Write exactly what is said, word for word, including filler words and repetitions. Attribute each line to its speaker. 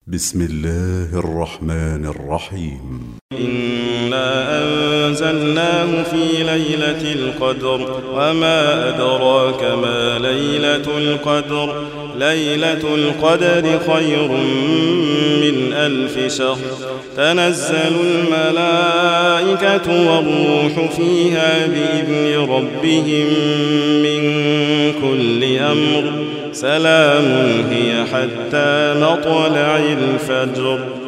Speaker 1: بسم الله الرحمن الرحيم.
Speaker 2: إنا أنزلناه في ليلة القدر وما أدراك ما ليلة القدر ليلة القدر خير من ألف شهر. تنزل الملائكة والروح فيها بإذن ربهم من كل أمر. سلام هي حتى مطلع الفجر.